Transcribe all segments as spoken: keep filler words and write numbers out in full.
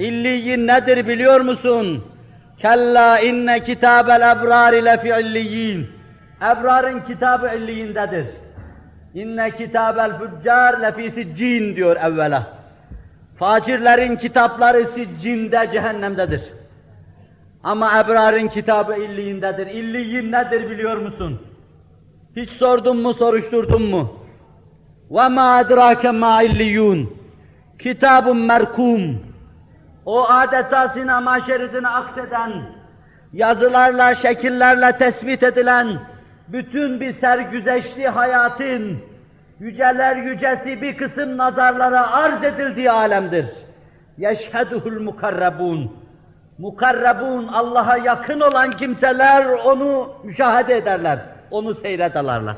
İlliyin nedir biliyor musun? Kella inne kitabel ebrari lefi illiyin. Ebrarın kitabı illiyindedir. İnne kitabel füccar lefi siccin diyor evvela. Facirlerin kitapları siccinde, cehennemdedir. Ama ebrarın kitabı illiyindedir. İlliyin nedir biliyor musun? Hiç sordun mu, soruşturdun mu? وَمَا اَدْرَاكَ مَا اِلِّيُّونَ Kitab-ı merkum. O adeta sinema şeridine akseden, yazılarla, şekillerle tespit edilen, bütün bir sergüzeşli hayatın, yüceler yücesi bir kısım nazarlara arz edildiği alemdir. يَشْهَدُهُ الْمُكَرَّبُونَ Mukarrabun, Allah'a yakın olan kimseler onu müşahede ederler, onu seyrederler.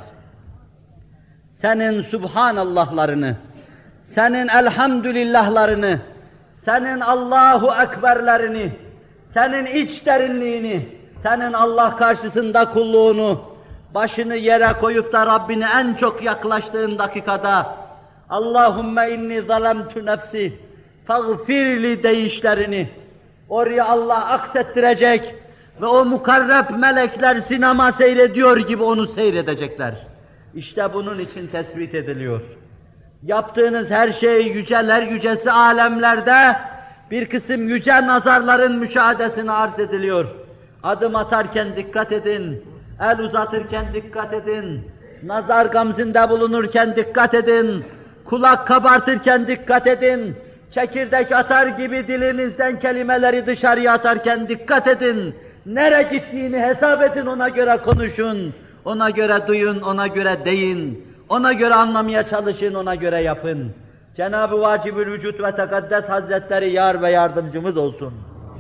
Senin Subhanallahlarını, senin Elhamdülillahlarını, senin Allahu Ekberlerini, senin iç derinliğini, senin Allah karşısında kulluğunu, başını yere koyup da Rabbine en çok yaklaştığın dakikada Allahümme inni zalemtu nefsi fagfirli deyişlerini oraya Allah aksettirecek ve o mukarreb melekler sinema seyrediyor gibi onu seyredecekler. İşte bunun için tespit ediliyor. Yaptığınız her şey yüceler yücesi alemlerde bir kısım yüce nazarların müşahadesine arz ediliyor. Adım atarken dikkat edin, el uzatırken dikkat edin, nazar gamzinde bulunurken dikkat edin, kulak kabartırken dikkat edin, çekirdek atar gibi dilinizden kelimeleri dışarıya atarken dikkat edin. Nereye gittiğini hesap edin, ona göre konuşun, ona göre duyun, ona göre deyin, ona göre anlamaya çalışın, ona göre yapın. Cenab-ı Vacibül Vücud ve Tekaddes Hazretleri yar ve yardımcımız olsun.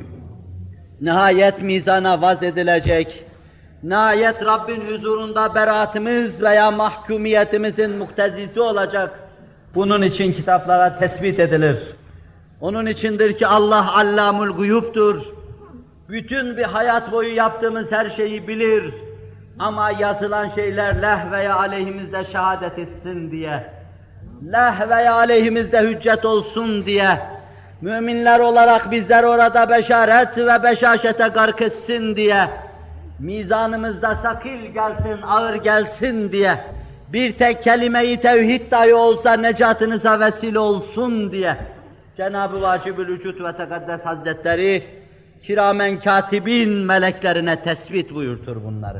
Nihayet mizana vaz edilecek, nihayet Rabbin huzurunda beraatimiz veya mahkumiyetimizin muktezisi olacak. Bunun için kitaplara tespit edilir. Onun içindir ki Allah Allamul Guyub'dur. Bütün bir hayat boyu yaptığımız her şeyi bilir. Ama yazılan şeyler leh veya aleyhimizde şehadet etsin diye, leh veya aleyhimizde hüccet olsun diye, müminler olarak bizler orada beşaret ve beşaşete gark etsin diye, mizanımızda sakil gelsin, ağır gelsin diye, bir tek kelime-i tevhid dahi olsa necatınıza vesile olsun diye, Cenab-ı Vacibül Vücud ve Tekaddes Hazretleri, kiramen katibin meleklerine tespit buyurtur bunları.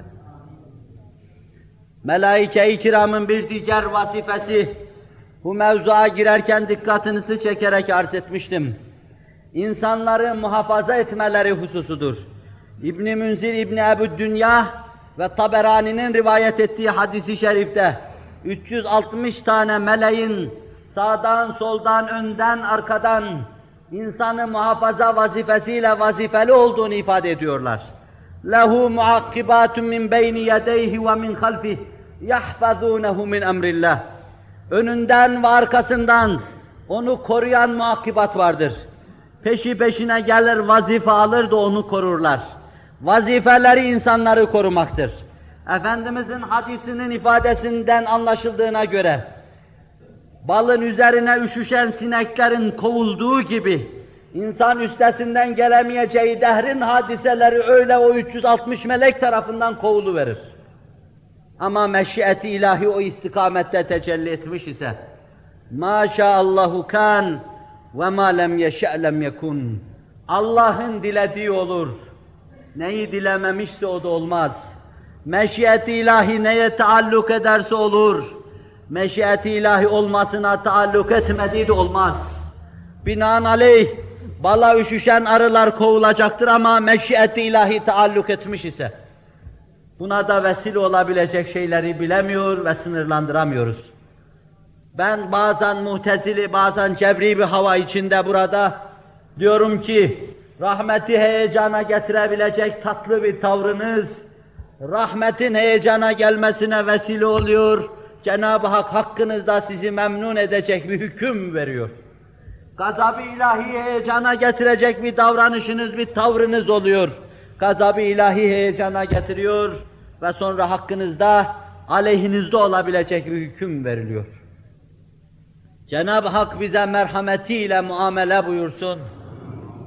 Melaike-i kiramın bir diğer vazifesi, bu mevzuya girerken dikkatinizi çekerek arz etmiştim. İnsanları muhafaza etmeleri hususudur. İbn-i Münzir İbn-i Ebu'd-Dünya ve Taberani'nin rivayet ettiği hadis-i şerifte üç yüz altmış tane meleğin sağdan, soldan, önden, arkadan insanı muhafaza vazifesiyle vazifeli olduğunu ifade ediyorlar. Lehu muakkibatun min beyni yedeyhi ve min halfih yahfazunehu min emrillah. Önünden ve arkasından onu koruyan muakkibat vardır. Peşi peşine gelir, vazife alır da onu korurlar. Vazifeleri insanları korumaktır. Efendimizin hadisinin ifadesinden anlaşıldığına göre, balın üzerine üşüşen sineklerin kovulduğu gibi, insan üstesinden gelemeyeceği dehrin hadiseleri öyle o üç yüz altmış melek tarafından kovuluverir. Ama meşiyeti ilahi o istikamette tecelli etmiş ise, maşaallahu kan ve ma lem yeşe' lem yekun. Allah'ın dilediği olur. Neyi dilememişse o da olmaz. Meşiyeti ilahi neye taalluk ederse olur. Meşiyeti ilahi olmasına taalluk etmediği de olmaz. Binaenaleyh bala üşüşen arılar kovulacaktır ama meşiyeti ilahi taalluk etmiş ise buna da vesile olabilecek şeyleri bilemiyor ve sınırlandıramıyoruz. Ben bazen muhtezili, bazen cebri bir hava içinde burada diyorum ki rahmeti heyecana getirebilecek tatlı bir tavrınız, rahmetin heyecana gelmesine vesile oluyor, Cenab-ı Hak hakkınızda sizi memnun edecek bir hüküm veriyor. Gazab-ı ilahi heyecana getirecek bir davranışınız, bir tavrınız oluyor. Gazab-ı ilahi heyecana getiriyor ve sonra hakkınızda, aleyhinizde olabilecek bir hüküm veriliyor. Cenab-ı Hak bize merhametiyle muamele buyursun.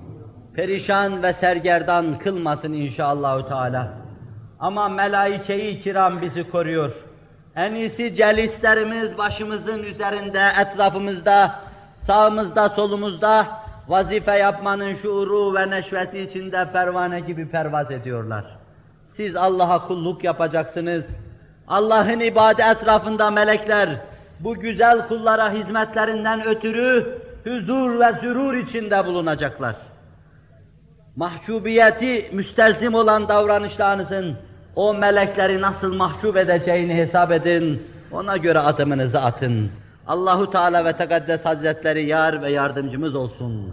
perişan ve sergerdan kılmasın inşallahü teala. Ama melaike-i kiram bizi koruyor. En iyisi celislerimiz başımızın üzerinde, etrafımızda, sağımızda, solumuzda vazife yapmanın şuuru ve neşveti içinde pervane gibi pervaz ediyorlar. Siz Allah'a kulluk yapacaksınız. Allah'ın ibadet etrafında melekler bu güzel kullara hizmetlerinden ötürü huzur ve sürur içinde bulunacaklar. Mahcubiyeti müstelzim olan davranışlarınızın o melekleri nasıl mahcup edeceğini hesap edin, ona göre adımınızı atın. Allahu Teala ve Tekaddes Hazretleri yar ve yardımcımız olsun.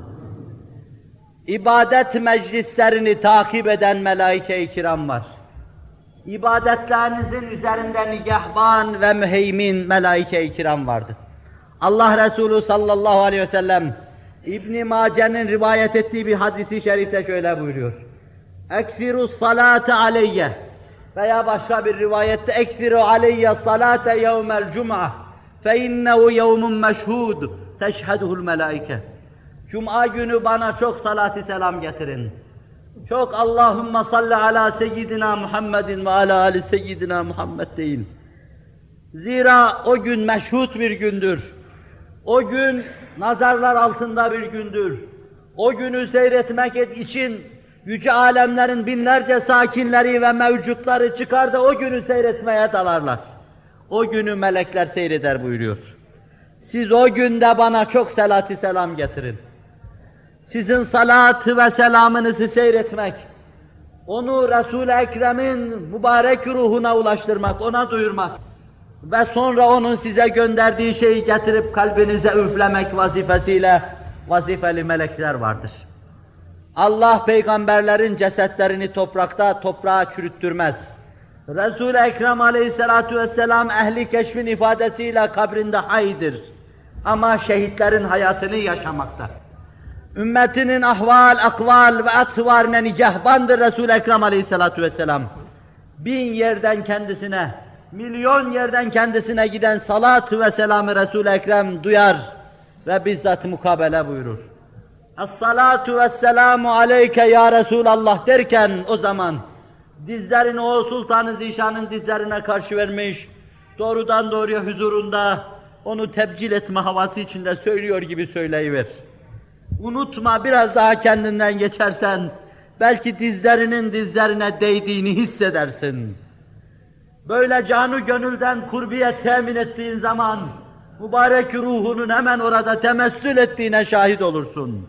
İbadet meclislerini takip eden melaike-i kiram var. İbadetlerinizin üzerinde nigahban ve müheymin melaike-i kiram vardır. Allah Resulü sallallahu aleyhi ve sellem İbn-i Mace'nin rivayet ettiği bir hadisi şerifte şöyle buyuruyor. Ekfiru salate aleyye veya başka bir rivayette ekfiru aleyye salate yevmel cum'a fe innehu yevmun meşhud teşheduhul melaike. Cuma günü bana çok salat-ı selam getirin. Çok Allahümme salli ala seyyidina Muhammedin ve ala ali seyyidina Muhammed deyin. Zira o gün meşhut bir gündür. O gün nazarlar altında bir gündür. O günü seyretmek için yüce alemlerin binlerce sakinleri ve mevcutları çıkar da o günü seyretmeye dalarlar. O günü melekler seyreder buyuruyor. Siz o günde bana çok salat-ı selam getirin. Sizin salatı ve selamınızı seyretmek, onu Resul-i Ekrem'in mübarek ruhuna ulaştırmak, ona duyurmak ve sonra onun size gönderdiği şeyi getirip kalbinize üflemek vazifesiyle vazifeli melekler vardır. Allah peygamberlerin cesetlerini toprakta toprağa çürüttürmez. Resul-i Ekrem aleyhissalatu vesselam ehli keşfin ifadesiyle kabrinde haydır. Ama şehitlerin hayatını yaşamakta. Ümmetinin ahval, akval ve atvarine nigahbandır Resul-i Ekrem aleyhissalatu vesselam. Bin yerden kendisine, milyon yerden kendisine giden salat ve selamı Resul-i Ekrem duyar ve bizzat mukabele buyurur. Es-salatu vesselamu aleyke ya Resulallah derken o zaman dizlerini o Sultan-ı Zişan'ın dizlerine karşı vermiş, doğrudan doğruya huzurunda onu tebcil etme havası içinde söylüyor gibi söyleyiver. Unutma, biraz daha kendinden geçersen belki dizlerinin dizlerine değdiğini hissedersin. Böyle canı gönülden kurbiyet temin ettiğin zaman mübarek ruhunun hemen orada temessül ettiğine şahit olursun.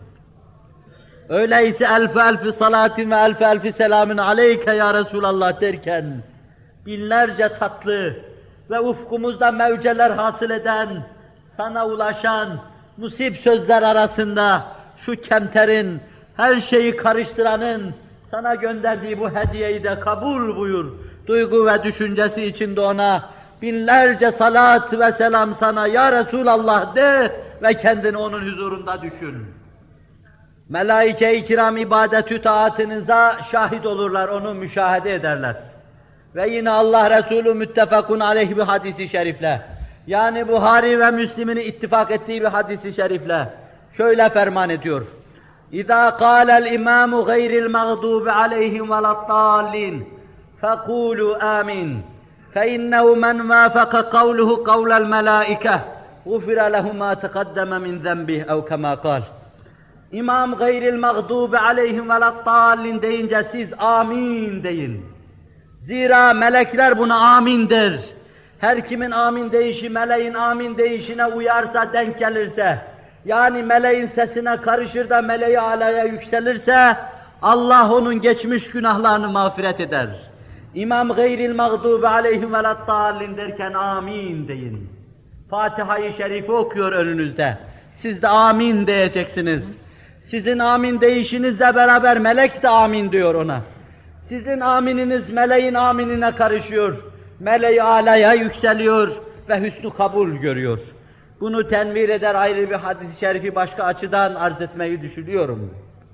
Öyleyse elf elfi salatin ve elf elfi selamın aleyke ya Resulallah derken binlerce tatlı ve ufkumuzda mevceler hasıl eden, sana ulaşan musib sözler arasında şu kemterin, her şeyi karıştıranın sana gönderdiği bu hediyeyi de kabul buyur. Duygu ve düşüncesi içinde ona binlerce salat ve selam sana ya Resulallah de ve kendini onun huzurunda düşün. Melaike-i kiram ibadetü taatınıza şahit olurlar, onu müşahede ederler. Ve yine Allah Resulü müttefakun aleyh bir hadisi şerifle, yani Buhari ve Müslim'in ittifak ettiği bir hadisi şerifle şöyle ferman ediyor. İzâ kâlel imâmu gayril mağdûbi aleyhim velettâllin fekûlû âmin fe innehu men vâfaka kavluhu kavlel melâike gufira lehu mâ teqaddeme min zenbih ev kemâ kâl. İmam gayril mağdûbi aleyhim velettâllin deyince siz amin deyin. Zira melekler buna amin der. Her kimin amin deyişi meleğin amin deyişine uyarsa, denk gelirse, yani meleğin sesine karışır da meleği alaya yükselirse, Allah onun geçmiş günahlarını mağfiret eder. İmam gayril mağdûbi aleyhim velettâllin derken amin deyin. Fatiha-i Şerif'i okuyor önünüzde. Siz de amin diyeceksiniz. Sizin amin deyişinizle beraber melek de amin diyor ona. Sizin amininiz meleğin aminine karışıyor. Meleği alaya yükseliyor ve hüsnü kabul görüyor. Bunu tenvir eder ayrı bir hadis-i şerifi başka açıdan arz etmeyi düşünüyorum.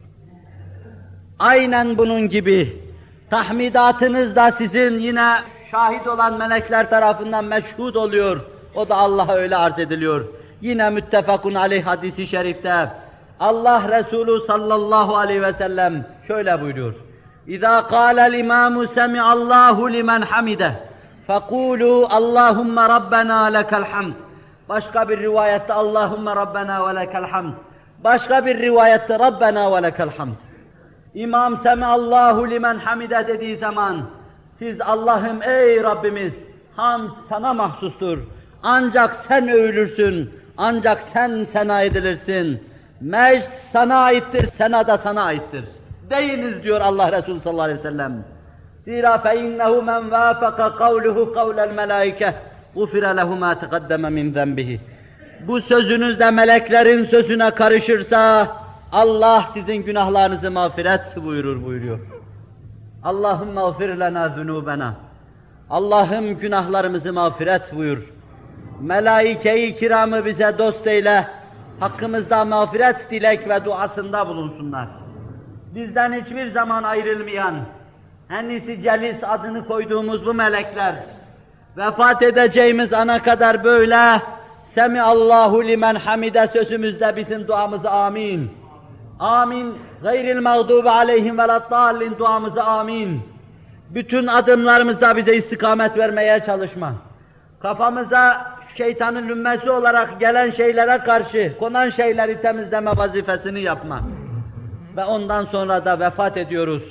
Aynen bunun gibi tahmidatınız da sizin yine şahit olan melekler tarafından meşhud oluyor. O da Allah'a öyle arz ediliyor. Yine müttefakun aleyh hadis-i şerifte Allah Resulü sallallahu aleyhi ve sellem şöyle buyuruyor. İza kâlel imâmu semi'allahu limen hamide fekûlû Allahümme Rabbena lekel hamd. Başka bir rivayette Allahümme Rabbena ve lekel hamd. Başka bir rivayette Rabbena ve lekel hamd. İmam semi'allahu limen hamide dediği zaman siz Allah'ım ey Rabbimiz hamd sana mahsustur. Ancak sen övülürsün. Ancak sen sena edilirsin. Mecd sana aittir, sena da sana aittir. Deyiniz diyor Allah Resulü sallallahu aleyhi ve sellem. Zira فَاِنَّهُ مَنْ وَافَقَ قَوْلُهُ قَوْلَ الْمَلَائِكَةِ غُفِرَ لَهُ مَا تَقَدَّمَ مِنْ ذَنْبِهِ. Bu sözünüz de meleklerin sözüne karışırsa Allah sizin günahlarınızı mağfiret buyurur buyuruyor. Allahümme gfir lena zunubena. Allah'ım günahlarımızı mağfiret buyur. Melaike-i kiramı bize dost eyle. Hakkımızda mağfiret dilek ve duasında bulunsunlar. Bizden hiçbir zaman ayrılmayan, en-i celis adını koyduğumuz bu melekler, vefat edeceğimiz ana kadar böyle, Semiallahu limen hamide sözümüzde bizim duamızı amin. Amin. Gayril mağdubi aleyhim veleddallin duamızı amin. Bütün adımlarımızda bize istikamet vermeye çalışma. Kafamıza şeytanın lümmesi olarak gelen şeylere karşı konan şeyleri temizleme vazifesini yapma. Ve ondan sonra da vefat ediyoruz.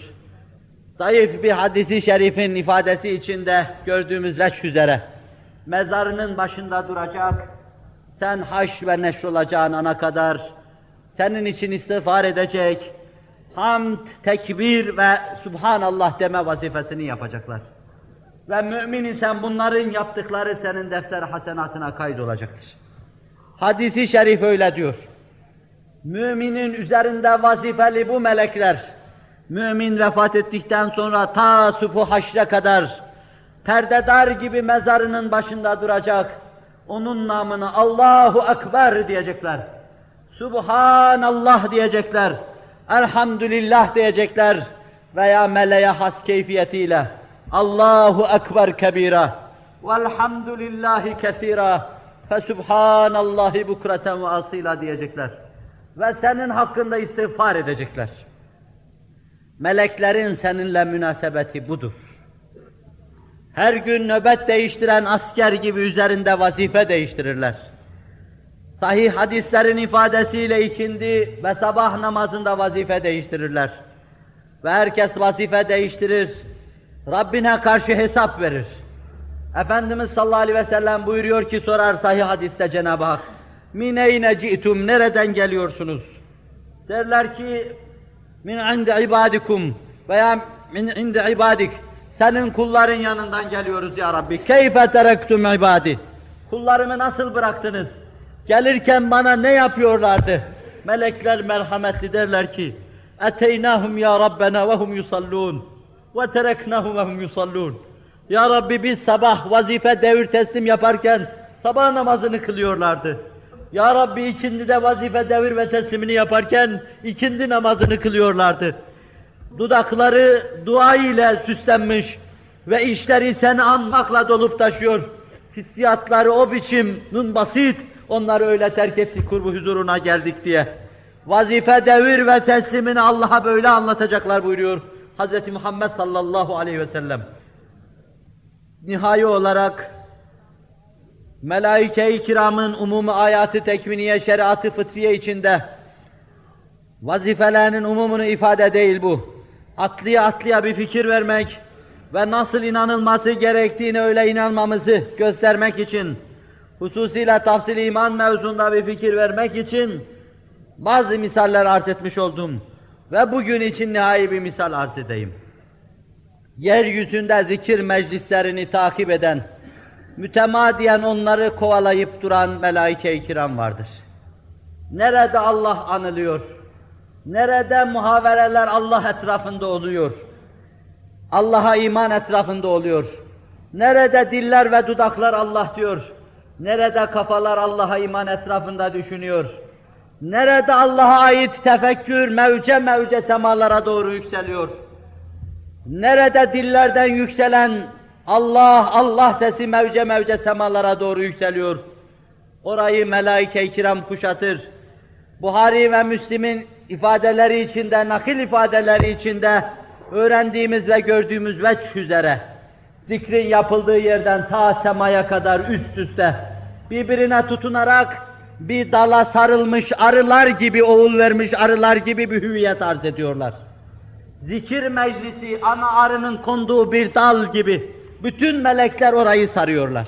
Zayıf bir hadisi şerifin ifadesi içinde gördüğümüz leş üzere mezarının başında duracak, sen haş ve neşr olacağın ana kadar senin için istiğfar edecek, hamd, tekbir ve subhanallah deme vazifesini yapacaklar. Ve mümin isen bunların yaptıkları senin defter hasenatına kaydolacaktır. Hadis-i şerif öyle diyor. Müminin üzerinde vazifeli bu melekler, mümin vefat ettikten sonra ta subhu haşre kadar perdedar gibi mezarının başında duracak, onun namını Allahu Ekber diyecekler, Subhanallah diyecekler, Elhamdülillah diyecekler veya meleğe has keyfiyetiyle Allahu Ekber kebira velhamdülillahi kethira fesubhanallahi bukreten ve asila diyecekler. Ve senin hakkında istiğfar edecekler. Meleklerin seninle münasebeti budur. Her gün nöbet değiştiren asker gibi üzerinde vazife değiştirirler. Sahih hadislerin ifadesiyle ikindi ve sabah namazında vazife değiştirirler. Ve herkes vazife değiştirir, Rabbine karşı hesap verir. Efendimiz sallallahu aleyhi ve sellem buyuruyor ki, sorar sahih hadiste Cenab-ı Hak, min eyne ci'tum, nereden geliyorsunuz? Derler ki, min indi ibadikum veya min indi ibadik, senin kulların yanından geliyoruz ya Rabbi. Keyfe terektum ibadi, kullarımı nasıl bıraktınız? Gelirken bana ne yapıyorlardı? Melekler merhametli derler ki, eteynahum ya Rabbena ve hum yusallun ve tereknahum ve hum yusallun. Ya Rabbi biz sabah vazife devir teslim yaparken sabah namazını kılıyorlardı. Ya Rabbi ikindide vazife devir ve teslimini yaparken ikindi namazını kılıyorlardı. Dudakları dua ile süslenmiş ve işleri seni anmakla dolup taşıyor. Hissiyatları o biçim, nun basit, onları öyle terk ettik, kurbu huzuruna geldik diye. Vazife devir ve teslimini Allah'a böyle anlatacaklar buyuruyor Hazreti Muhammed sallallahu aleyhi ve sellem. Nihai olarak melaike-i kiramın umumi ayatı tekviniye, şeriatı fıtriye içinde vazifelerinin umumunu ifade değil bu. Atlıya atlıya bir fikir vermek ve nasıl inanılması gerektiğini öyle inanmamızı göstermek için, hususiyle tafsil-i iman mevzunda bir fikir vermek için bazı misaller arz etmiş oldum. Ve bugün için nihai bir misal arz edeyim. Yeryüzünde zikir meclislerini takip eden, mütemadiyen onları kovalayıp duran melaike-i kiram vardır. Nerede Allah anılıyor, nerede muhavereler Allah etrafında oluyor, Allah'a iman etrafında oluyor, nerede diller ve dudaklar Allah diyor, nerede kafalar Allah'a iman etrafında düşünüyor, nerede Allah'a ait tefekkür mevce mevce semalara doğru yükseliyor, nerede dillerden yükselen Allah, Allah sesi mevce mevce semalara doğru yükseliyor, orayı melaike-i kiram kuşatır Buhari ve Müslim'in ifadeleri içinde, nakil ifadeleri içinde öğrendiğimiz ve gördüğümüz veçh üzere zikrin yapıldığı yerden ta semaya kadar üst üste birbirine tutunarak bir dala sarılmış arılar gibi, oğul vermiş arılar gibi bir hüviyet arz ediyorlar. Zikir meclisi ana arının konduğu bir dal gibi bütün melekler orayı sarıyorlar.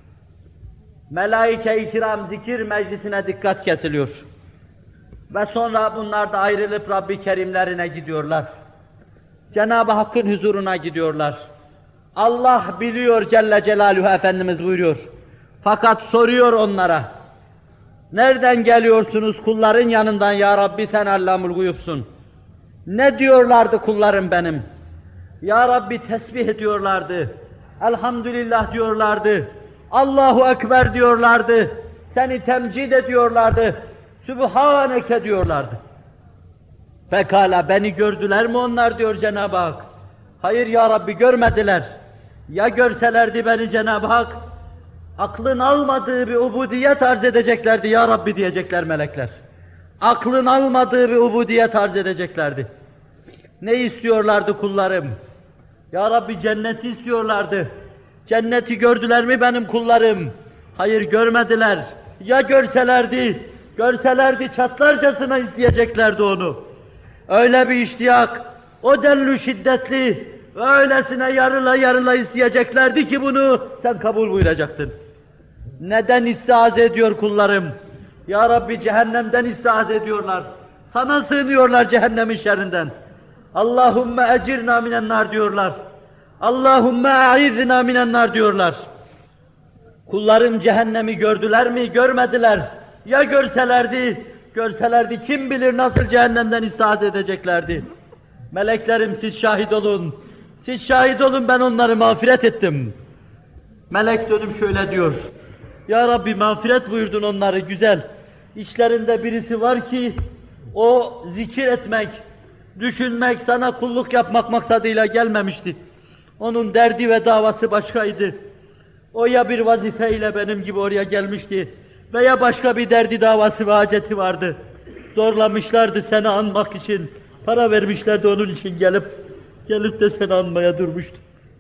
Melaike-i kiram zikir meclisine dikkat kesiliyor. Ve sonra bunlar da ayrılıp Rabbi Kerimlerine gidiyorlar. Cenab-ı Hakk'ın huzuruna gidiyorlar. Allah biliyor Celle Celaluhu, Efendimiz buyuruyor. Fakat soruyor onlara. Nereden geliyorsunuz kulların yanından ya Rabbi, sen Allamul Guyub'sun. Ne diyorlardı kullarım benim? Ya Rabbi tesbih ediyorlardı. Elhamdülillah diyorlardı. Allahu Ekber diyorlardı. Seni temcid ediyorlardı. Sübhaneke diyorlardı. Pekala beni gördüler mi onlar diyor Cenab-ı Hak. Hayır ya Rabbi, görmediler. Ya görselerdi beni Cenab-ı Hak, aklın almadığı bir ubudiyet arz edeceklerdi ya Rabbi diyecekler melekler. Aklın almadığı bir ubudiyet arz edeceklerdi. Ne istiyorlardı kullarım? Ya Rabbi cenneti istiyorlardı. Cenneti gördüler mi benim kullarım? Hayır, görmediler. Ya görselerdi, görselerdi çatlarcasına isteyeceklerdi onu. Öyle bir iştiyak, o denli şiddetli, öylesine yarıla yarıla isteyeceklerdi ki bunu sen kabul buyuracaktın. Neden istihaz ediyor kullarım? Ya Rabbi cehennemden istihaz ediyorlar. Sana sığınıyorlar cehennemin şerrinden. Allahümme ecirna minennar diyorlar. Allahümme a'izna minennar diyorlar. Kullarım cehennemi gördüler mi? Görmediler. Ya görselerdi, görselerdi kim bilir nasıl cehennemden istihaz edeceklerdi. Meleklerim siz şahit olun. Siz şahit olun, ben onları mağfiret ettim. Melek dönüp şöyle diyor. Ya Rabbi mağfiret buyurdun onları, güzel. İçlerinde birisi var ki o zikir etmek, düşünmek, sana kulluk yapmak maksadıyla gelmemişti. Onun derdi ve davası başkaydı. O ya bir vazifeyle benim gibi oraya gelmişti veya başka bir derdi, davası ve haceti vardı. Zorlamışlardı seni anmak için. Para vermişlerdi onun için gelip gelip de seni anmaya durmuştu.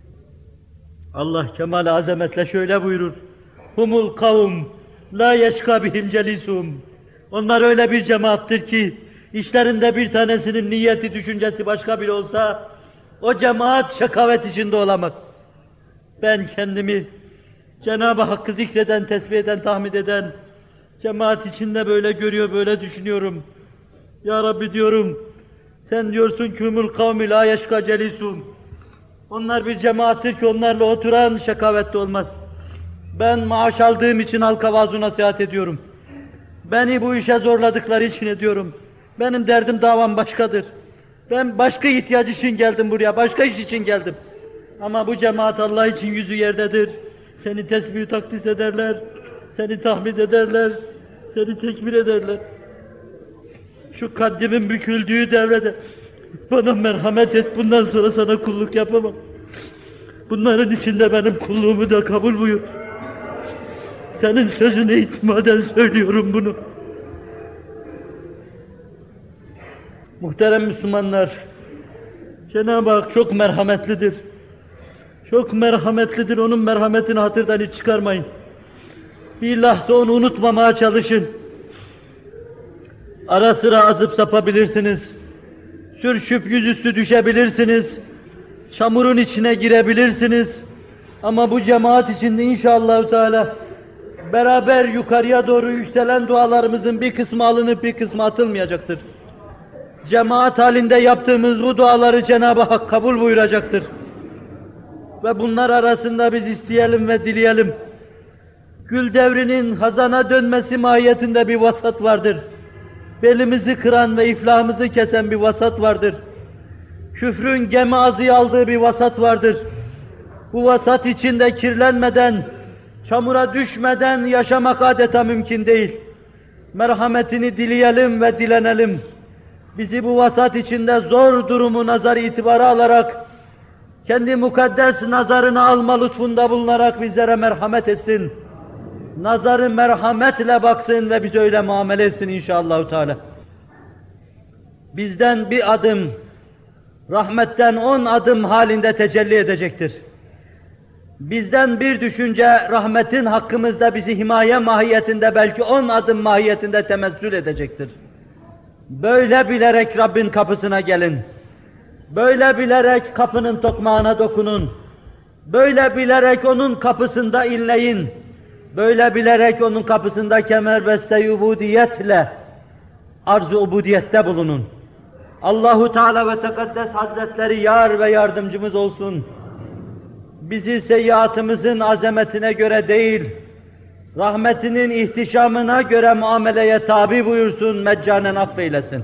Allah kemal azametle şöyle buyurur. Humul kavm la yeşka bihim celisum. Onlar öyle bir cemaattır ki işlerinde bir tanesinin niyeti, düşüncesi başka biri olsa o cemaat şakavet içinde olamaz. Ben kendimi Cenab-ı Hakk'ı zikreden, tesbih eden, tahmid eden cemaat içinde böyle görüyor, böyle düşünüyorum. Ya Rabbi diyorum, sen diyorsun ki humul kavmi la yeşka celisum. Onlar bir cemaattir ki onlarla oturan şakavette olmaz. Ben maaş aldığım için halka vaaz-ı nasihat ediyorum. Beni bu işe zorladıkları için ediyorum. Benim derdim, davam başkadır. Ben başka ihtiyaç için geldim buraya, başka iş için geldim. Ama bu cemaat Allah için yüzü yerdedir. Seni tesbih takdis ederler, seni tahmid ederler, seni tekbir ederler. Şu kaddimin büküldüğü devrede bana merhamet et, bundan sonra sana kulluk yapamam. Bunların içinde benim kulluğumu da kabul buyur. Senin sözüne itimaden söylüyorum bunu. Muhterem Müslümanlar, Cenab-ı Hak çok merhametlidir. Çok merhametlidir, onun merhametini hatırdan hiç çıkarmayın. Bir lahza onu unutmamaya çalışın. Ara sıra azıp sapabilirsiniz. Sürüşüp yüzüstü düşebilirsiniz. Çamurun içine girebilirsiniz. Ama bu cemaat içinde inşallah Teala beraber yukarıya doğru yükselen dualarımızın bir kısmı alınıp bir kısmı atılmayacaktır. Cemaat halinde yaptığımız bu duaları Cenab-ı Hak kabul buyuracaktır. Ve bunlar arasında biz isteyelim ve dileyelim. Gül devrinin hazana dönmesi mahiyetinde bir vasat vardır. Belimizi kıran ve iflahımızı kesen bir vasat vardır. Küfrün gemi azı aldığı bir vasat vardır. Bu vasat içinde kirlenmeden, çamura düşmeden yaşamak adeta mümkün değil. Merhametini dileyelim ve dilenelim. Bizi bu vasat içinde zor durumu nazar itibara alarak, kendi mukaddes nazarını alma lütfunda bulunarak bizlere merhamet etsin. Nazarı merhametle baksın ve bize öyle muamele etsin inşallah Teala. bizden bir adım, rahmetten on adım halinde tecelli edecektir. Bizden bir düşünce, rahmetin hakkımızda bizi himaye mahiyetinde, belki on adım mahiyetinde temessül edecektir. Böyle bilerek Rabbin kapısına gelin. Böyle bilerek kapının tokmağına dokunun. Böyle bilerek onun kapısında inleyin. Böyle bilerek onun kapısında kemerbeste ubudiyetle, arz-ı ubudiyette bulunun. Allahu Teala ve Tekaddes Hazretleri yar ve yardımcımız olsun. Bizi seyyiatımızın azametine göre değil, rahmetinin ihtişamına göre muameleye tabi buyursun, meccanen affeylesin.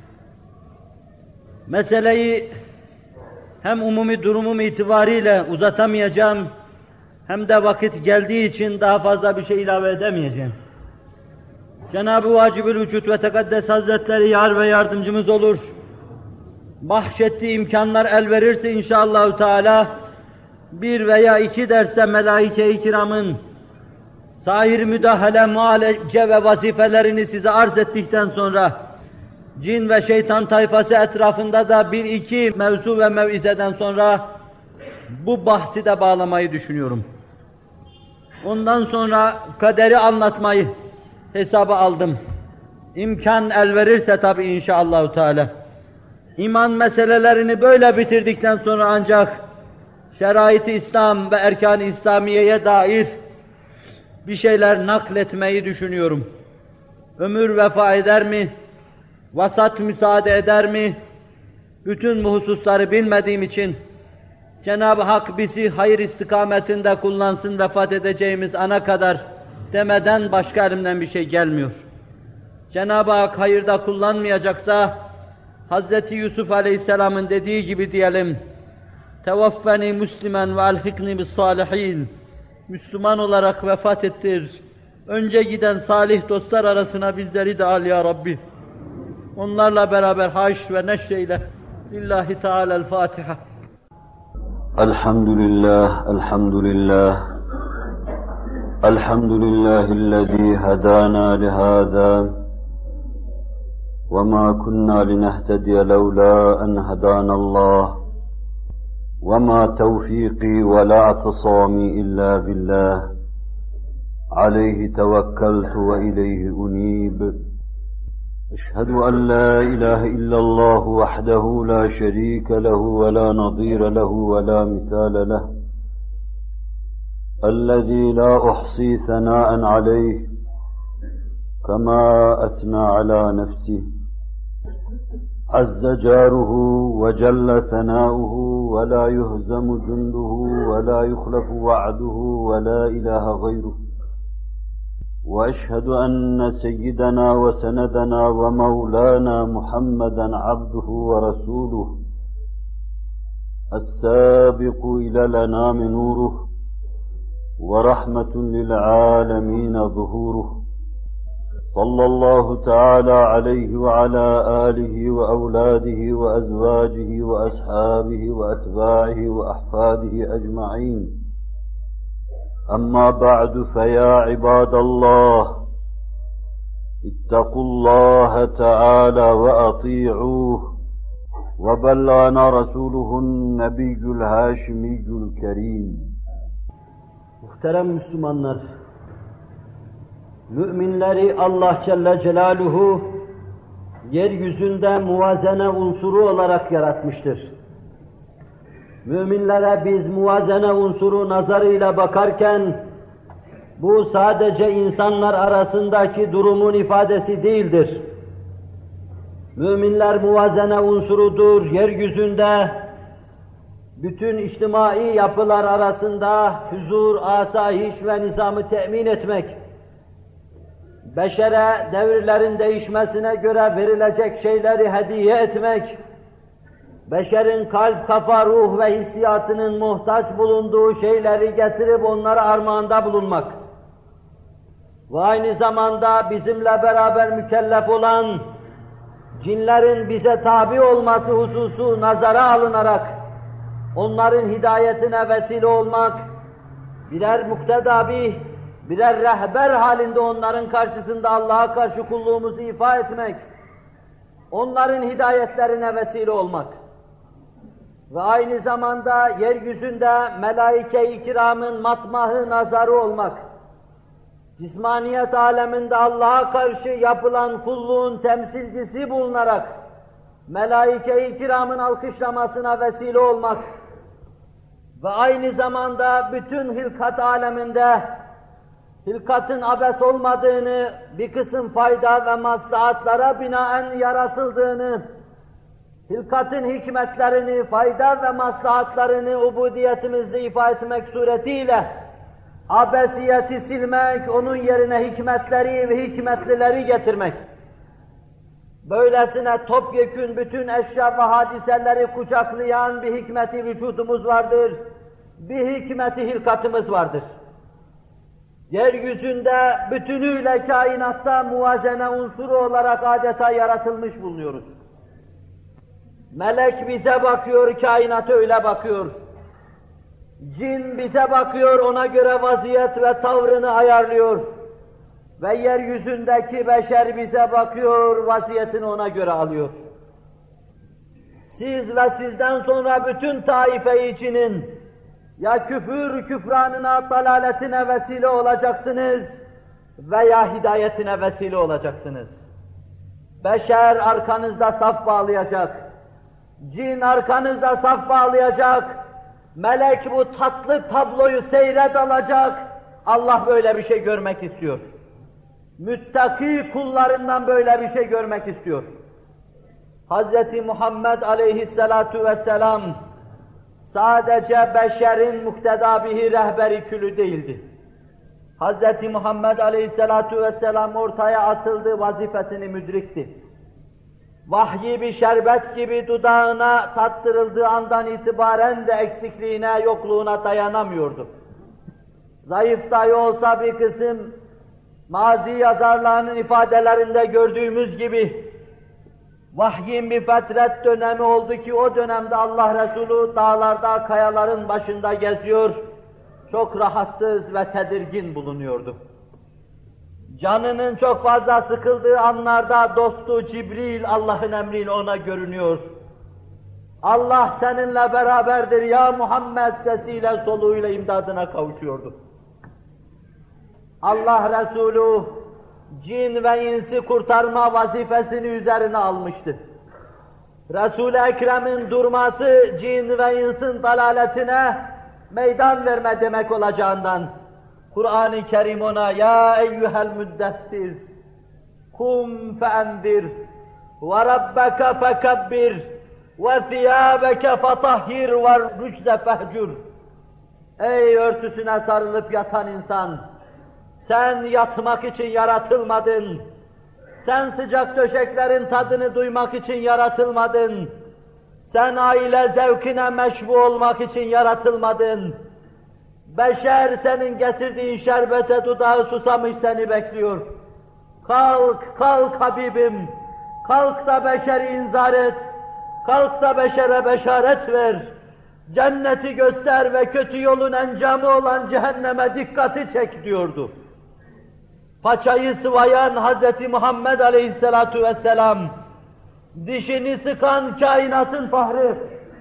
Meseleyi hem umumi durumum itibariyle uzatamayacağım, hem de vakit geldiği için daha fazla bir şey ilave edemeyeceğim. Cenab-ı Vacibül Vücud ve Tekaddes Hazretleri yar ve yardımcımız olur. Bahşettiği imkanlar el verirse inşallah Teala bir veya iki derste melaike-i kiramın sahir müdahale, muhalece ve vazifelerini size arz ettikten sonra cin ve şeytan tayfası etrafında da bir iki mevzu ve mevizeden sonra bu bahsi de bağlamayı düşünüyorum. Ondan sonra kaderi anlatmayı hesaba aldım. İmkan el verirse tabii inşallah Teala. İman meselelerini böyle bitirdikten sonra ancak şerait-i İslam ve erkan-ı İslamiye'ye dair bir şeyler nakletmeyi düşünüyorum. Ömür vefa eder mi? Vasat müsaade eder mi? Bütün bu hususları bilmediğim için Cenab-ı Hak bizi hayır istikametinde kullansın, vefat edeceğimiz ana kadar demeden başka elimden bir şey gelmiyor. Cenab-ı Hak hayırda kullanmayacaksa Hazreti Yusuf Aleyhisselam'ın dediği gibi diyelim: "Tevaffeni Müslümen ve alhikni bis salihin." Müslüman olarak vefat ettir. Önce giden salih dostlar arasına bizleri de al ya Rabbi. Onlarla beraber haş ve neşreyle. Lillahi Teala'l Fatiha. Elhamdülillah, elhamdülillah. Elhamdülillahillezî hedâna lihâzâ. وما كنا لنهتدي لولا أن هدانا الله وما توفيقي ولا اعتصامي إلا بالله عليه توكلت وإليه أنيب أشهد أن لا إله إلا الله وحده لا شريك له ولا نظير له ولا مثال له الذي لا أحصي ثناء عليه كما أثنى على نفسه عز جاره وجل ثناؤه ولا يهزم جنده ولا يخلف وعده ولا إله غيره وأشهد أن سيدنا وسندنا ومولانا محمدا عبده ورسوله السابق إلى الأنام نوره ورحمة للعالمين ظهوره صلى الله تعالى عليه وعلى آله وأولاده وأزواجه وأصحابه وأتباعه وأحفاده أجمعين أما بعد فيا عباد الله اتقوا الله تعالى وأطيعوه وبلغنا رسوله النبي الهاشمي الكريم. Muhterem Müslümanlar, müminleri Allah Celle Celaluhu yeryüzünde muvazene unsuru olarak yaratmıştır. Müminlere biz muvazene unsuru nazarıyla bakarken bu sadece insanlar arasındaki durumun ifadesi değildir. Müminler muvazene unsurudur, yeryüzünde bütün içtimai yapılar arasında huzur, asayiş ve nizamı temin etmek, beşere devirlerin değişmesine göre verilecek şeyleri hediye etmek, beşerin kalp, kafa, ruh ve hissiyatının muhtaç bulunduğu şeyleri getirip onlara armağanda bulunmak ve aynı zamanda bizimle beraber mükellef olan cinlerin bize tabi olması hususu nazara alınarak onların hidayetine vesile olmak, birer muktedabi, birer rehber halinde onların karşısında Allah'a karşı kulluğumuzu ifa etmek onların hidayetlerine vesile olmak ve aynı zamanda yeryüzünde melaike-i kiramın matmahı nazarı olmak, cismaniyet aleminde Allah'a karşı yapılan kulluğun temsilcisi bulunarak melaike-i kiramın alkışlamasına vesile olmak ve aynı zamanda bütün hilkat aleminde hilkatın abes olmadığını, bir kısım fayda ve maslahatlara binaen yaratıldığını, hilkatın hikmetlerini, fayda ve maslahatlarını ubudiyetimizde ifade etmek suretiyle abesiyeti silmek, onun yerine hikmetleri ve hikmetlileri getirmek. Böylesine topyekün bütün eşya ve hadiseleri kucaklayan bir hikmeti vücudumuz vardır, bir hikmeti hilkatımız vardır. Yeryüzünde bütünüyle kainatta muvazene unsuru olarak adeta yaratılmış bulunuyoruz. Melek bize bakıyor, kainata öyle bakıyor. Cin bize bakıyor, ona göre vaziyet ve tavrını ayarlıyor. Ve yeryüzündeki beşer bize bakıyor, vaziyetini ona göre alıyor. Siz ve sizden sonra bütün taife içinin ya küfür küfranına, dalaletine vesile olacaksınız veya hidayetine vesile olacaksınız. Beşer arkanızda saf bağlayacak, cin arkanızda saf bağlayacak, melek bu tatlı tabloyu seyret alacak. Allah böyle bir şey görmek istiyor. Müttaki kullarından böyle bir şey görmek istiyor. Hz. Muhammed aleyhissalatu vesselam sadece beşerin muktedabihi rehberi külü değildi. Hz. Muhammed aleyhissalatu vesselam ortaya atıldı, vazifesini müdrikti. Vahyi bir şerbet gibi dudağına tattırıldığı andan itibaren de eksikliğine, yokluğuna dayanamıyordu. Zayıf dahi olsa bir kısım mazi yazarlarının ifadelerinde gördüğümüz gibi vahyin bir fetret dönemi oldu ki o dönemde Allah Resulü dağlarda, kayaların başında geziyor, çok rahatsız ve tedirgin bulunuyordu. Canının çok fazla sıkıldığı anlarda dostu Cibril Allah'ın emriyle ona görünüyor. Allah seninle beraberdir ya Muhammed sesiyle soluğuyla imdadına kavuşuyordu. Allah Resulü cin ve insi kurtarma vazifesini üzerine almıştı. Resul-i Ekrem'in durması cin ve insin dalaletine meydan verme demek olacağından Kur'an-ı Kerim ona ya eyyuhel müddessir kum feendir ve rabbeke fekebbir ve thiyâbeke fetahhir ve rücze fehcur. Ey örtüsüne sarılıp yatan insan! Sen yatmak için yaratılmadın. Sen sıcak döşeklerin tadını duymak için yaratılmadın. Sen aile zevkine meşbu olmak için yaratılmadın. Beşer senin getirdiğin şerbete dudağı susamış seni bekliyor. Kalk, kalk Habibim. Kalk da beşeri inzar et. Kalk da beşere beşaret ver. Cenneti göster ve kötü yolun encamı olan cehenneme dikkati çek diyordu. Paçayı sıvayan Hz. Muhammed aleyhissalatu vesselam, dişini sıkan kainatın fahri,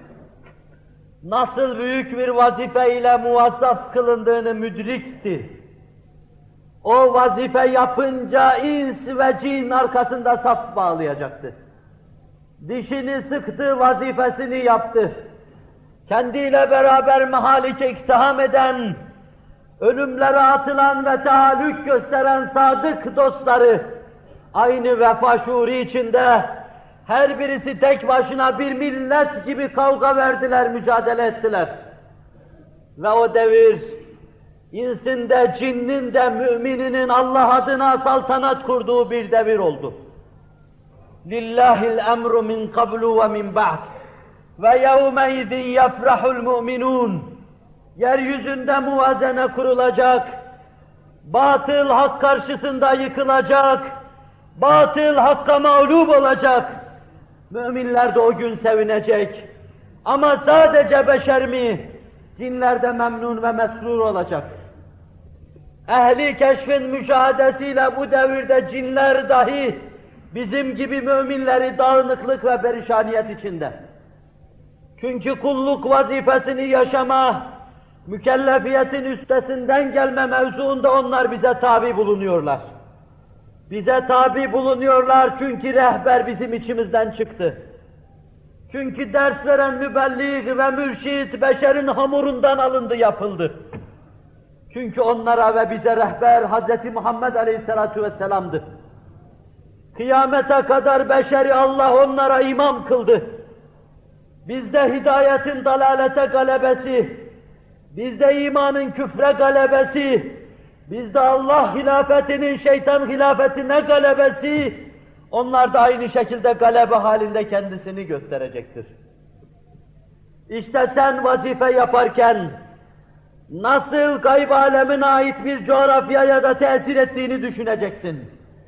nasıl büyük bir vazife ile muvazzaf kılındığını müdrikti. O vazife yapınca ins ve cin arkasında saf bağlayacaktı. Dişini sıktı, vazifesini yaptı. Kendiyle beraber mehalike iktiham eden, ölümlere atılan ve tahallük gösteren sadık dostları, aynı vefa şuuru içinde, her birisi tek başına bir millet gibi kavga verdiler, mücadele ettiler. Ve o devir, insin de, cinnin de, mümininin Allah adına saltanat kurduğu bir devir oldu. Lillahil emru min qablu ve min ba'd. Ve yevmeizin yefrahul mu'minun. Yeryüzünde muvazene kurulacak, batıl hak karşısında yıkılacak, batıl hakka mağlup olacak. Müminler de o gün sevinecek. Ama sadece beşer mi? Cinler de memnun ve mesrur olacak. Ehli keşfin müşahadesiyle bu devirde cinler dahi bizim gibi müminleri dağınıklık ve perişaniyet içinde. Çünkü kulluk vazifesini yaşama, mükellefiyetin üstesinden gelme mevzuunda onlar bize tabi bulunuyorlar. Bize tabi bulunuyorlar çünkü rehber bizim içimizden çıktı. Çünkü ders veren mübelliğ ve mürşid beşerin hamurundan alındı, yapıldı. Çünkü onlara ve bize rehber Hz. Muhammed Aleyhisselatu Vesselam'dı. Kıyamete kadar beşeri Allah onlara imam kıldı. Bizde hidayetin dalalete galebesi, bizde imanın küfre galebesi, bizde Allah hilafetinin şeytan hilafetine galebesi, onlar da aynı şekilde galebe halinde kendisini gösterecektir. İşte sen vazife yaparken, nasıl gayb alemine ait bir coğrafyaya da tesir ettiğini düşüneceksin.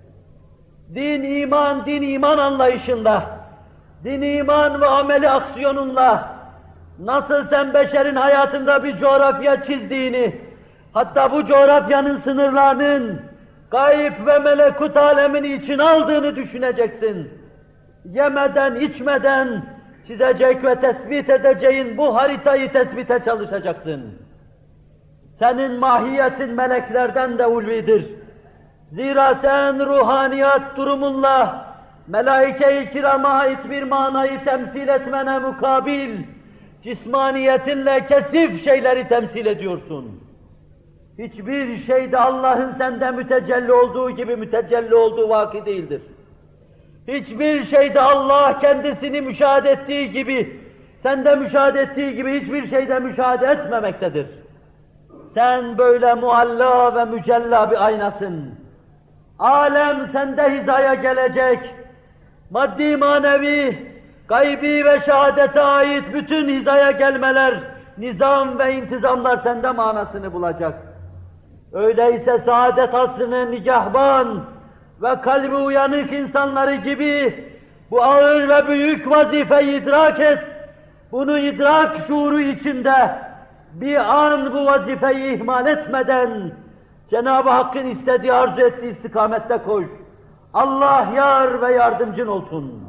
Din iman, din iman anlayışında, din iman ve ameli aksiyonunla, nasıl sen beşerin hayatında bir coğrafya çizdiğini, hatta bu coğrafyanın sınırlarının gayb ve melekut alemini içine aldığını düşüneceksin. Yemeden, içmeden çizecek ve tespit edeceğin bu haritayı tespite çalışacaksın. Senin mahiyetin meleklerden de ulvidir. Zira sen ruhaniyat durumunla melaike-i kirama ait bir manayı temsil etmene mukabil, cismaniyetinle kesif şeyleri temsil ediyorsun. Hiçbir şeyde Allah'ın sende mütecelli olduğu gibi mütecelli olduğu vaki değildir. Hiçbir şeyde Allah kendisini müşahede ettiği gibi, sende müşahede ettiği gibi hiçbir şeyde müşahede etmemektedir. Sen böyle mualla ve mücella bir aynasın. Alem sende hizaya gelecek. Maddi, manevi, gaybi ve şehadete ait bütün hizaya gelmeler, nizam ve intizamlar sende manasını bulacak. Öyleyse saadet asrının nigahban ve kalbi uyanık insanları gibi bu ağır ve büyük vazifeyi idrak et. Bunu idrak şuuru içinde bir an bu vazifeyi ihmal etmeden Cenab-ı Hakk'ın istediği, arzu ettiği istikamette koş. Allah yar ve yardımcın olsun.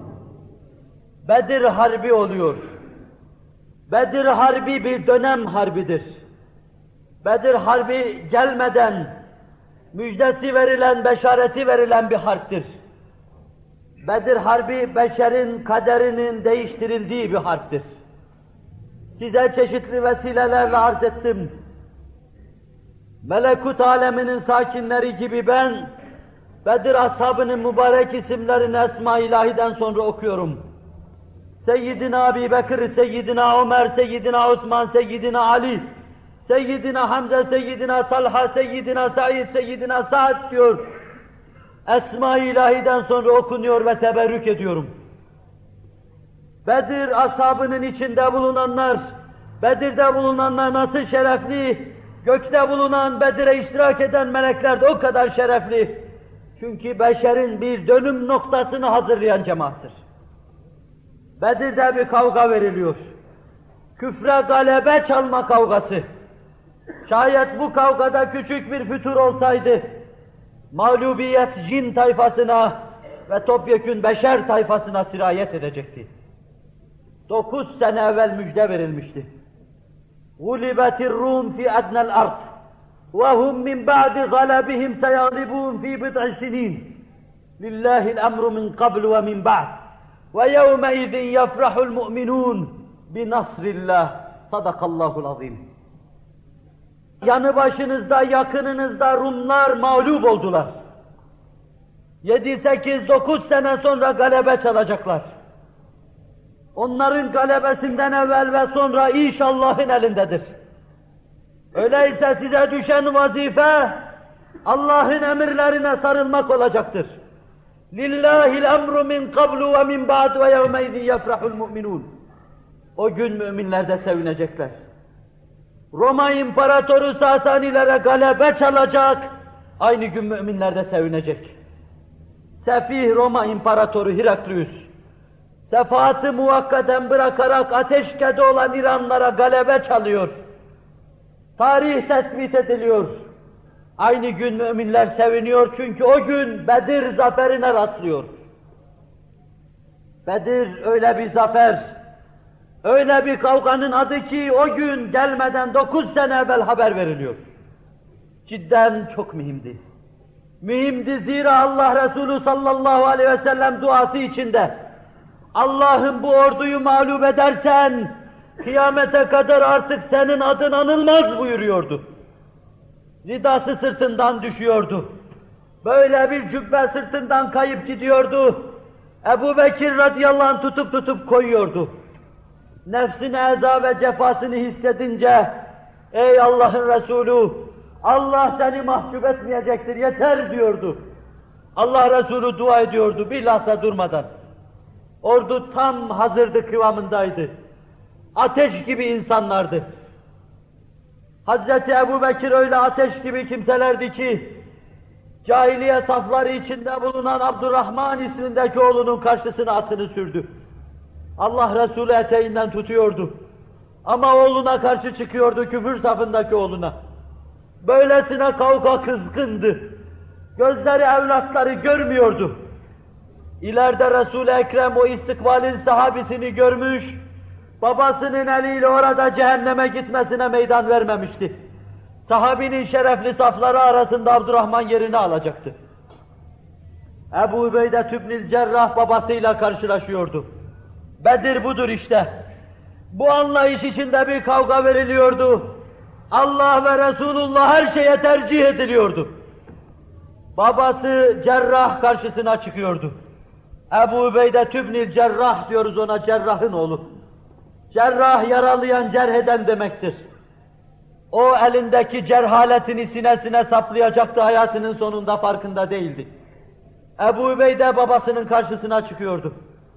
Bedir Harbi oluyor. Bedir Harbi bir dönem harbidir. Bedir Harbi gelmeden müjdesi verilen, beşareti verilen bir harptir. Bedir Harbi beşerin kaderinin değiştirildiği bir harptir. Size çeşitli vesilelerle arz ettim. Melekut aleminin sakinleri gibi ben, Bedir ashabının mübarek isimlerini Esma-i İlahi'den sonra okuyorum. Seyyidina Ebu Bekir, Seyyidina Ömer, Seyyidina Osman, Seyyidina Ali, Seyyidina Hamza, Seyyidina Talha, Seyyidina Said, Seyyidina Sa'd diyor. Esma-i İlahi'den sonra okunuyor ve teberrük ediyorum. Bedir ashabının içinde bulunanlar, Bedir'de bulunanlar nasıl şerefli, gökte bulunan, Bedir'e iştirak eden melekler de o kadar şerefli. Çünkü beşerin bir dönüm noktasını hazırlayan cemaattir. Bedir'de bir kavga veriliyor. Küfre galebe çalma kavgası. Şayet bu kavgada küçük bir fütur olsaydı, mağlubiyet cin tayfasına ve topyekün beşer tayfasına sirayet edecekti. Dokuz sene evvel müjde verilmişti. غُلِبَتِ الرُّومِ فِي أَدْنَى الْأَرْضِ وَهُمْ مِنْ بَعْدِ غَلَبِهِمْ سَيَغْلِبُونَ فِي بِضْعِ سِنِينَ لِلَّهِ الْأَمْرُ مِنْ قَبْلُ وَمِنْ بَعْدِ وَيَوْمَئِذٍ يَفْرَحُ الْمُؤْمِنُونَ بِنَصْرِ اللّٰهِ صَدَقَ اللّٰهُ الْعَظِيمُ. Yanı başınızda, yakınınızda Rumlar mağlup oldular. Yedi, sekiz, dokuz sene sonra galebe çalacaklar. Onların galebesinden evvel ve sonra iş Allah'ın elindedir. Öyleyse size düşen vazife, Allah'ın emirlerine sarılmak olacaktır. Lillahil emru min qablu ve min ba'd ve yevmeydin yefrahul mu'minun. O gün müminler de sevinecekler. Roma İmparatoru Sasanilere galebe çalacak, aynı gün müminler de sevinecek. Sefih Roma İmparatoru Heraklius, sefaatı muvakkaten bırakarak ateşkede olan İranlara galebe çalıyor. Tarih tespit ediliyor. Aynı gün müminler seviniyor çünkü o gün Bedir zaferine rastlıyor. Bedir öyle bir zafer, öyle bir kavganın adı ki o gün gelmeden dokuz sene evvel haber veriliyor. Cidden çok mühimdi. Mühimdi zira Allah Resulü sallallahu aleyhi ve sellem duası içinde Allah'ım bu orduyu mağlup edersen kıyamete kadar artık senin adın anılmaz buyuruyordu. Ridası sırtından düşüyordu. Böyle bir cübbe sırtından kayıp gidiyordu. Ebu Bekir radıyallahu anh tutup tutup koyuyordu. Nefsin eza ve cefasını hissedince, ey Allah'ın Resulü, Allah seni mahcup etmeyecektir, yeter diyordu. Allah Resulü dua ediyordu bilhassa durmadan. Ordu tam hazırdı kıvamındaydı. Ateş gibi insanlardı. Hazreti Ebu Bekir öyle ateş gibi kimselerdi ki, cahiliye safları içinde bulunan Abdurrahman ismindeki oğlunun karşısına atını sürdü. Allah Resulü eteğinden tutuyordu. Ama oğluna karşı çıkıyordu, küfür safındaki oğluna. Böylesine kavga kızgındı. Gözleri evlatları görmüyordu. İleride Resul-i Ekrem o istikbalin sahabisini görmüş, babasının eliyle orada cehenneme gitmesine meydan vermemişti. Sahabinin şerefli safları arasında Abdurrahman yerini alacaktı. Ebu Ubeyde tübnil Cerrah babasıyla karşılaşıyordu. Bedir budur işte. Bu anlayış içinde bir kavga veriliyordu. Allah ve Resulullah her şeye tercih ediliyordu. Babası Cerrah karşısına çıkıyordu. Ebu Ubeyde tübnil Cerrah diyoruz ona, Cerrah'ın oğlu. Cerrah yaralayan, cerheden demektir. O elindeki cerhaletini sinesine saplayacaktı, hayatının sonunda farkında değildi. Ebu Ubeyde babasının karşısına çıkıyordu.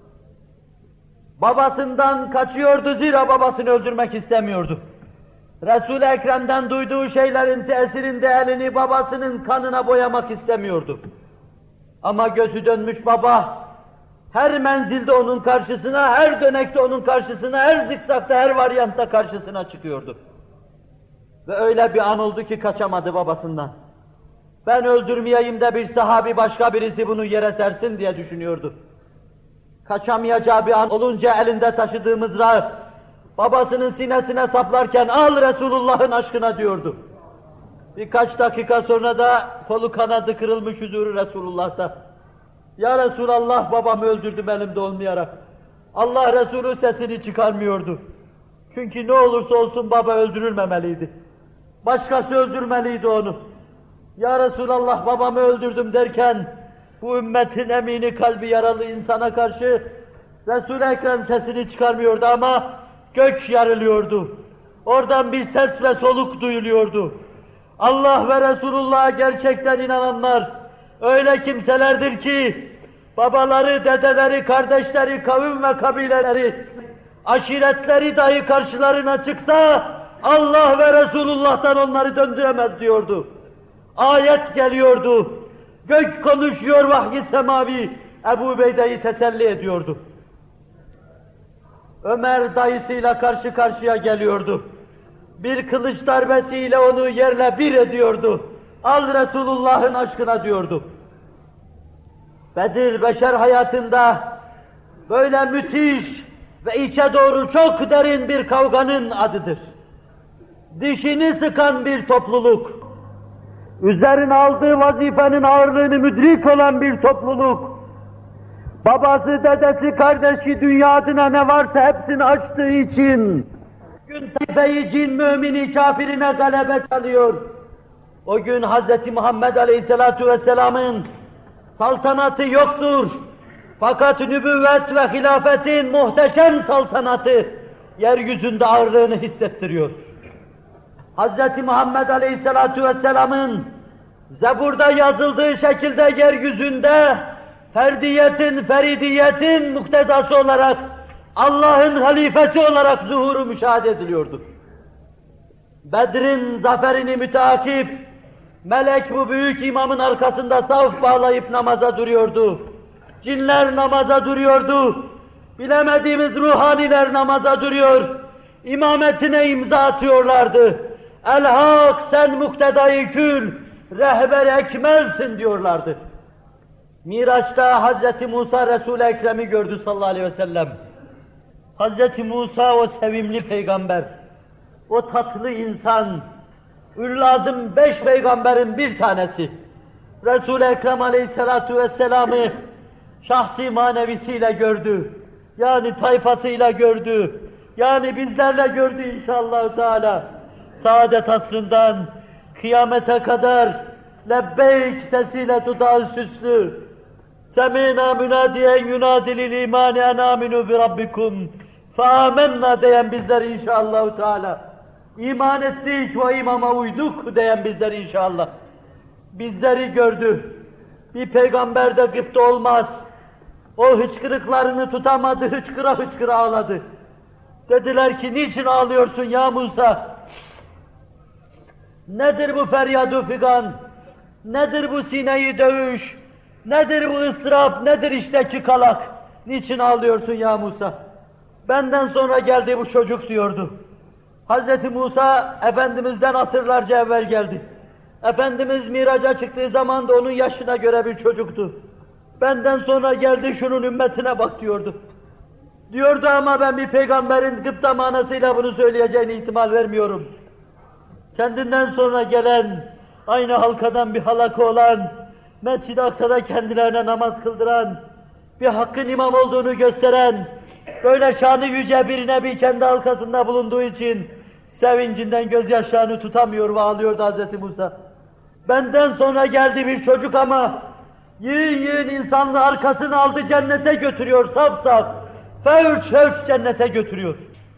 Babasından kaçıyordu zira babasını öldürmek istemiyordu. Resul-i Ekrem'den duyduğu şeylerin tesirinde elini babasının kanına boyamak istemiyordu. Ama gözü dönmüş baba, her menzilde onun karşısına, her dönekte onun karşısına, her zikzakta, her varyantta karşısına çıkıyordu. Ve öyle bir an oldu ki kaçamadı babasından. Ben öldürmeyeyim de bir sahabi başka birisi bunu yere sersin diye düşünüyordu. Kaçamayacağı bir an olunca elinde taşıdığı mızrağı babasının sinesine saplarken al Resulullah'ın aşkına diyordu. Birkaç dakika sonra da kolu kanadı kırılmış huzuru Resulullah'ta. Ya Resulallah, babamı öldürdüm elimde olmayarak. Allah Resulü sesini çıkarmıyordu. Çünkü ne olursa olsun baba öldürülmemeliydi. Başkası öldürmeliydi onu. Ya Resulallah, babamı öldürdüm derken bu ümmetin emini kalbi yaralı insana karşı Resul-i Ekrem sesini çıkarmıyordu ama gök yarılıyordu. Oradan bir ses ve soluk duyuluyordu. Allah ve Resulullah'a gerçekten inananlar öyle kimselerdir ki babaları, dedeleri, kardeşleri, kavim ve kabileleri, aşiretleri dahi karşılarına çıksa Allah ve Resulullah'tan onları döndüremez diyordu. Ayet geliyordu. Gök konuşuyor, vahyi semavi Ebu Ubeyde'yi teselli ediyordu. Ömer dayısıyla karşı karşıya geliyordu. Bir kılıç darbesiyle onu yerle bir ediyordu. Al Resulullah'ın aşkına diyordu. Bedir beşer hayatında böyle müthiş ve içe doğru çok derin bir kavganın adıdır. Dişini sıkan bir topluluk, üzerine aldığı vazifenin ağırlığını müdrik olan bir topluluk, babası, dedesi, kardeşi, dünya adına ne varsa hepsini açtığı için gün taife-i cin mümini kafirine galebe çalıyor. O gün Hz. Muhammed Aleyhisselatu Vesselam'ın saltanatı yoktur. Fakat nübüvvet ve hilafetin muhteşem saltanatı yeryüzünde ağırlığını hissettiriyor. Hz. Muhammed Aleyhisselatu Vesselam'ın Zebur'da yazıldığı şekilde yeryüzünde ferdiyetin, feridiyetin muktezası olarak Allah'ın halifesi olarak zuhuru müşahede ediliyordu. Bedir'in zaferini müteakip melek bu büyük imamın arkasında saf bağlayıp namaza duruyordu. Cinler namaza duruyordu. Bilemediğimiz ruhaniler namaza duruyor. İmametine imza atıyorlardı. El-Hak sen muktedayı kül, rehber ekmelsin diyorlardı. Miraç'ta Hazreti Musa Resul-i Ekrem'i gördü sallallahu aleyhi ve sellem. Hazreti Musa o sevimli peygamber, o tatlı insan, Üllazım beş peygamberin bir tanesi. Resul-i Ekrem aleyhissalatu vesselam'ı şahsi manevisiyle gördü. Yani tayfasıyla gördü. Yani bizlerle gördü inşallah Teala. Saadet asrından kıyamete kadar lebbeyk sesiyle dudağı süslü. Semînâ münâdiyen yunâdilil imâni en âminû bi rabbikum feâmennâ diyen bizler inşallah Teala. İman ettik ve imama uyduk diyen bizler inşallah. Bizleri gördü. Bir peygamber de gıpta olmaz. O hıçkırıklarını tutamadı, hıçkıra hıçkıra ağladı. Dediler ki, niçin ağlıyorsun ya Musa? Nedir bu feryadu figan? Nedir bu sineyi dövüş? Nedir bu ıstırap? Nedir işteki kalak? Niçin ağlıyorsun ya Musa? Benden sonra geldi bu çocuk diyordu. Hazreti Musa, Efendimiz'den asırlarca evvel geldi. Efendimiz miraca çıktığı zaman da onun yaşına göre bir çocuktu. Benden sonra geldi, şunun ümmetine bak diyordu. Diyordu ama ben bir peygamberin gıpta manasıyla bunu söyleyeceğine ihtimal vermiyorum. Kendinden sonra gelen, aynı halkadan bir halaka olan, Mescid-i Aksa'da kendilerine namaz kıldıran, bir hakkın imam olduğunu gösteren, böyle şanı yüce bir nebi kendi halkasında bulunduğu için sevincinden gözyaşlarını tutamıyor ve ağlıyordu Hazreti Musa. Benden sonra geldi bir çocuk ama yığın yığın insanlığı arkasını aldı, cennete götürüyor saf saf. Fevç fevç cennete götürüyor.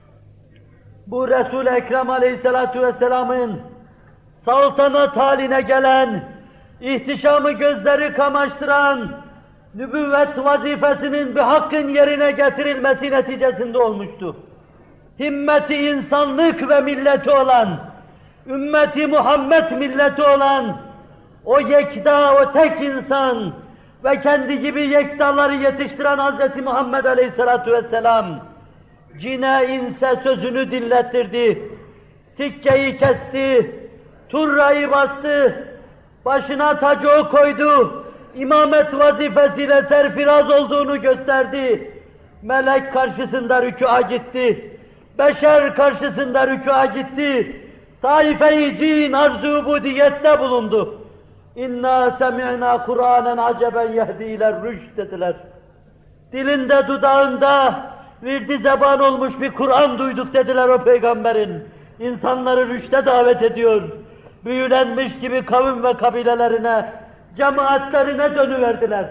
Bu Resul-i Ekrem aleyhissalatu vesselamın saltanat haline gelen, ihtişamı gözleri kamaştıran, nübüvvet vazifesinin bir hakkın yerine getirilmesi neticesinde olmuştu. Himmeti insanlık ve milleti olan, ümmeti Muhammed milleti olan, o yekta, o tek insan ve kendi gibi yektaları yetiştiren Hz. Muhammed Aleyhisselatu Vesselam, cine inse sözünü dillettirdi, sikkeyi kesti, turrayı bastı, başına tacı koydu, imamet vazifesiyle serfiraz olduğunu gösterdi. Melek karşısında rükûa gitti, beşer karşısında rükûa gitti, taife-i cin arz-ı ubudiyette bulundu. İnna semi'na Kur'anen aceben yehdi ile rüşd dediler. Dilinde, dudağında virdi zeban olmuş bir Kur'an duyduk dediler o peygamberin. İnsanları rüşte davet ediyor. Büyülenmiş gibi kavim ve kabilelerine, cemaatlerine dönüverdiler.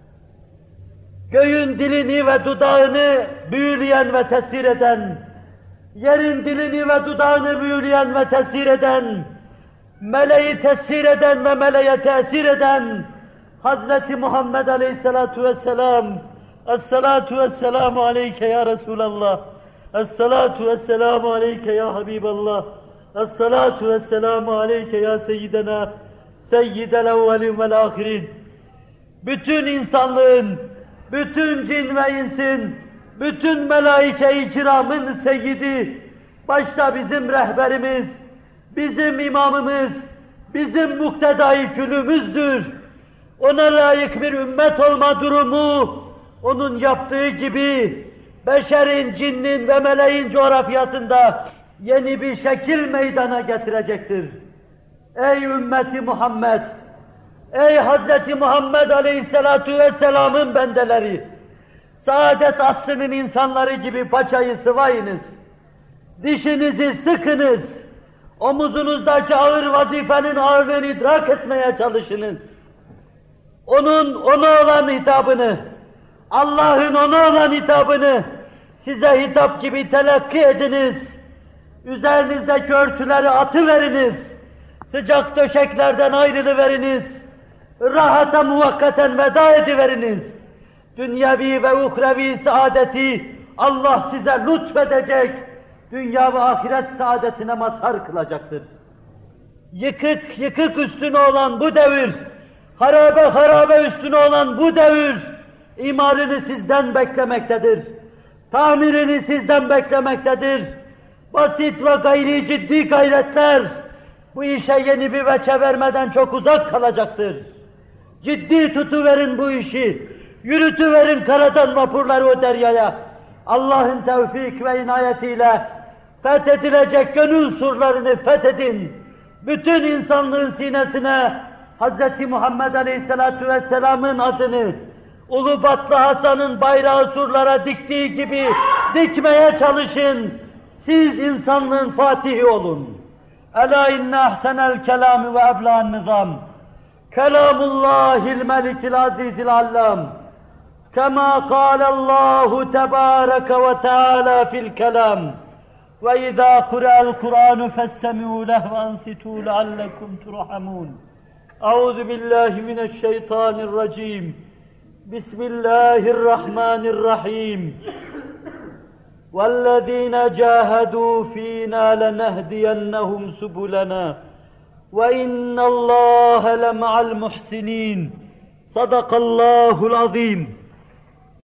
Göğün dilini ve dudağını büyüleyen ve tesir eden, yerin dilini ve dudağını büyüleyen ve tesir eden, meleği tesir eden ve meleğe tesir eden Hazreti Muhammed Aleyhisselatu Vesselam, Es-salatu vesselamu aleyke ya Resulallah, Es-salatu vesselamu aleyke ya Habiballah, Es-salatu vesselamu aleyke ya Seyyidena, Seyyidel evvelin vel ahirin. Bütün insanlığın, bütün cin ve insin, bütün melaike-i kiramın seyyidi, başta bizim rehberimiz, bizim imamımız, bizim muktedai külümüzdür. Ona layık bir ümmet olma durumu, onun yaptığı gibi beşerin, cinnin ve meleğin coğrafyasında yeni bir şekil meydana getirecektir. Ey ümmeti Muhammed! Ey Hazreti Muhammed Aleyhisselatu Vesselam'ın bendeleri! Saadet asrının insanları gibi paçayı sıvayınız, dişinizi sıkınız, omuzunuzdaki ağır vazifenin ağırlığını idrak etmeye çalışınız. Onun ona olan hitabını, Allah'ın ona olan hitabını size hitap gibi telakki ediniz. Üzerinizdeki örtüleri atıveriniz. Sıcak döşeklerden ayrılıveriniz. Rahata muvakkaten veda ediveriniz. Dünyevi ve uhrevi saadeti Allah size lütfedecek, dünya ve ahiret saadetine mazhar kılacaktır. Yıkık yıkık üstüne olan bu devir, harabe harabe üstüne olan bu devir, imarını sizden beklemektedir. Tamirini sizden beklemektedir. Basit ve gayri ciddi gayretler, bu işe yeni bir veçe vermeden çok uzak kalacaktır. Ciddi tutuverin bu işi, yürütüverin karadan vapurları o deryaya. Allah'ın tevfik ve inayetiyle fethedilecek gönül surlarını fethedin. Bütün insanlığın sinesine Hz. Muhammed Aleyhisselatü Vesselam'ın adını Ulubatlı Hasan'ın bayrağı surlara diktiği gibi dikmeye çalışın. Siz insanlığın fatihi olun. Ela inne ahsenel kelami ve ebla'n nizam. Kelamullahil melikil azizil allam. Kema kâlallahu tebâreke ve teâlâ fil kelam. Ve izâ kura'el Kur'anu festemi'û leh ve ansitû leallekum turhamûn. Euzu billahi mineşşeytanirracim. Bismillahirrahmanirrahim. وَالَّذ۪ينَ جَاهَدُوا ف۪ينَا لَنَهْدِيَنَّهُمْ سُبُلَنَا وَاِنَّ اللّٰهَ لَمَعَ الْمُحْسِنِينَ. Sadakallahu azim.